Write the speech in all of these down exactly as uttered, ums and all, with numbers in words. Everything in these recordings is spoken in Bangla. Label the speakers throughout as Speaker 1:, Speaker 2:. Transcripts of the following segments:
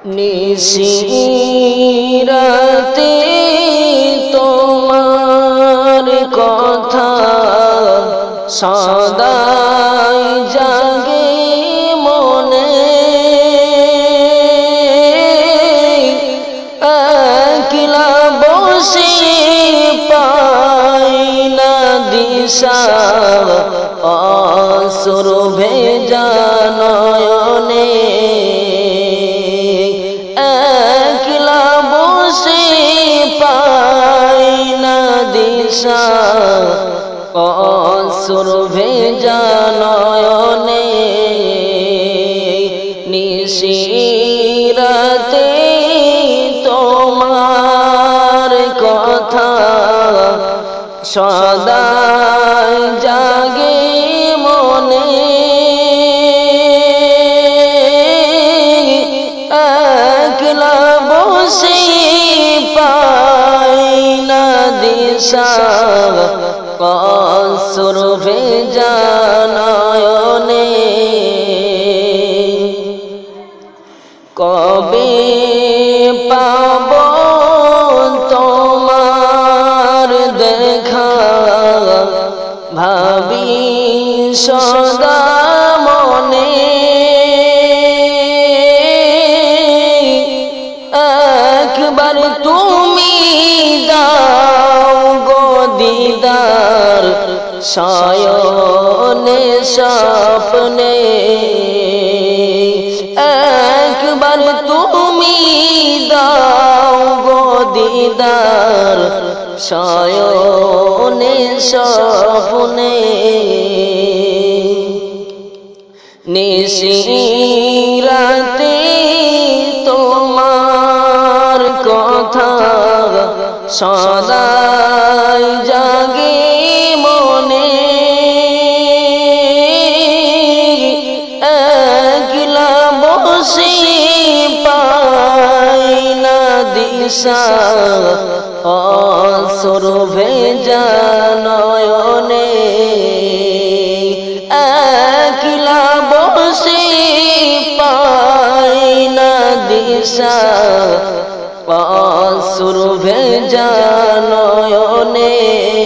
Speaker 1: নিশিরাতে তোমার কথা সদাই জাগে মনে, একলা বসে পাই না দিশা, অশ্রু ভেজা নয়নে, একলা বসে পাই না দিশা, অশ্রু ভেজা নয়নে। নিশিরাতে তোমার কথা সদাই জাগে মনে, একলা বসে পাই না দিশা, অশ্রু ভেজা নয়নে। কবে পাব তোমার দেখা, ভাবি সদা মনে, একবার তুমি দাও গো দিদার, শয়নে স্বপ্নে, একবার তুমি দাও গো দিদার, শয়নে স্বপ্নে। নিশিরাতে তোমার কথা সদাই জাগে মনে, একলা বসে পাই না দিশা, অশ্রু ভেজা নয়নে, একলা বসে পাই না দিশা, অশ্রু ভেজা নয়নে।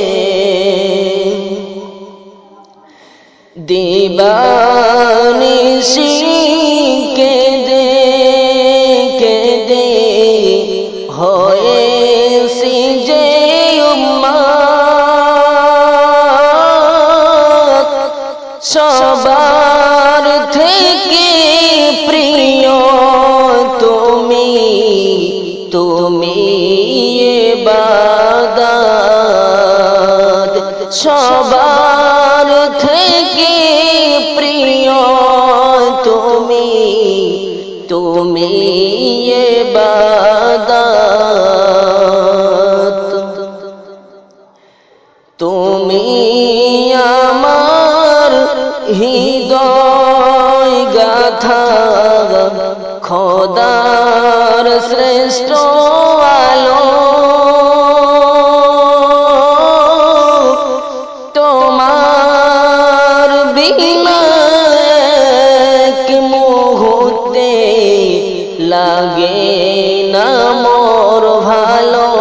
Speaker 1: দিবানিশি কেঁদে কেঁদে হয়েছি যে উম্মাদ, সবার থেকে প্রিয় তুমি, তুমি ইবাদত, সবার থেকে প্রিয় তুমি, তুমি ইবাদত। তুমি আমার হৃদয় গাথা, খোদার শ্রেষ্ঠ আলো, তোমার বিনা এক মুহূর্তে লাগে না মোর ভালো,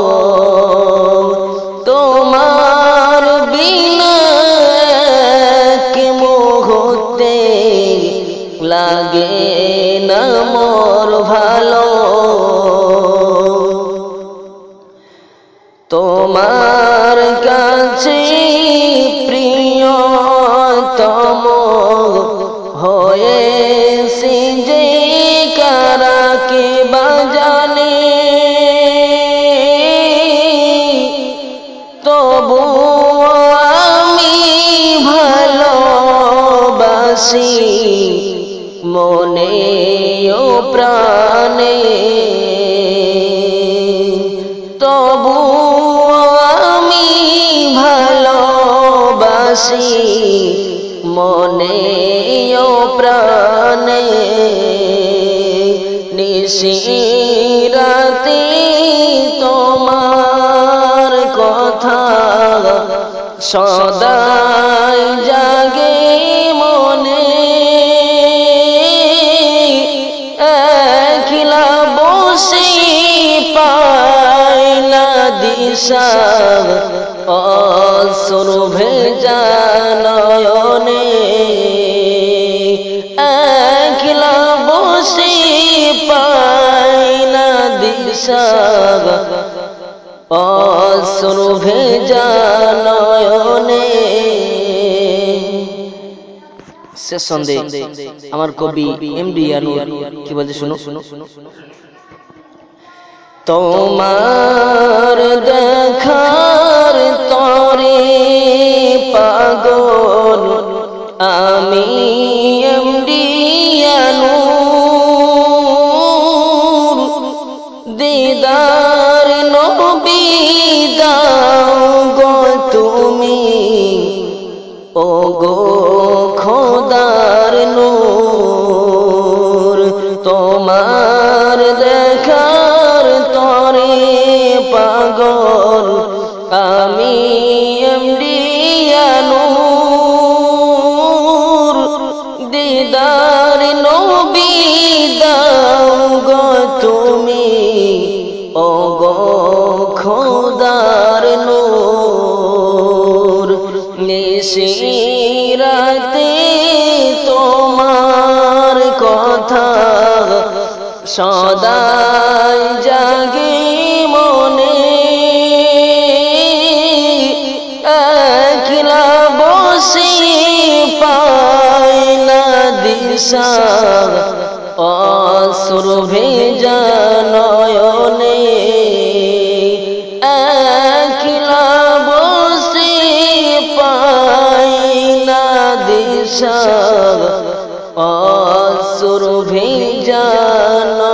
Speaker 1: তোমার বিনা এক মুহূর্তে লাগে না মোর ভালো। তোমার কাছে প্রিয়তম হয়েছি যে কারা কে বাজানে, তবু আমি ভালোবাসি মনে ও প্রাণে, তবু আমি ভালোবাসি মনে ও প্রাণে। নিশিরাতে তোমার কথা সদাই জাগে মনে, একলা দিশা অশ্রু ভেজা নয়নে একলা বসে পাই না দিশা অশ্রু ভেজা নয়নে। শেষ সন্ধে আমার কবি এমডি আনোয়ার কি বলছে শুনো। তোমার দেখার তরে পাগল আমি এমডি আনোয়ার, দিদার নবী দাও গো তুমি ও গো খোদার নূর। তোমার দেখার তরে পাগল আমি এমডি আনোয়ার, দিদার নবী দাও গো তুমি ও গো খোদার নূর। নিশিরাতে তোমার কথা সদাই জাগে মনে, একলা বসে পাই না দিশা অশ্রু ভেজা নয়নে, একলা বসে পাই না দিশা অশ্রু ভেজা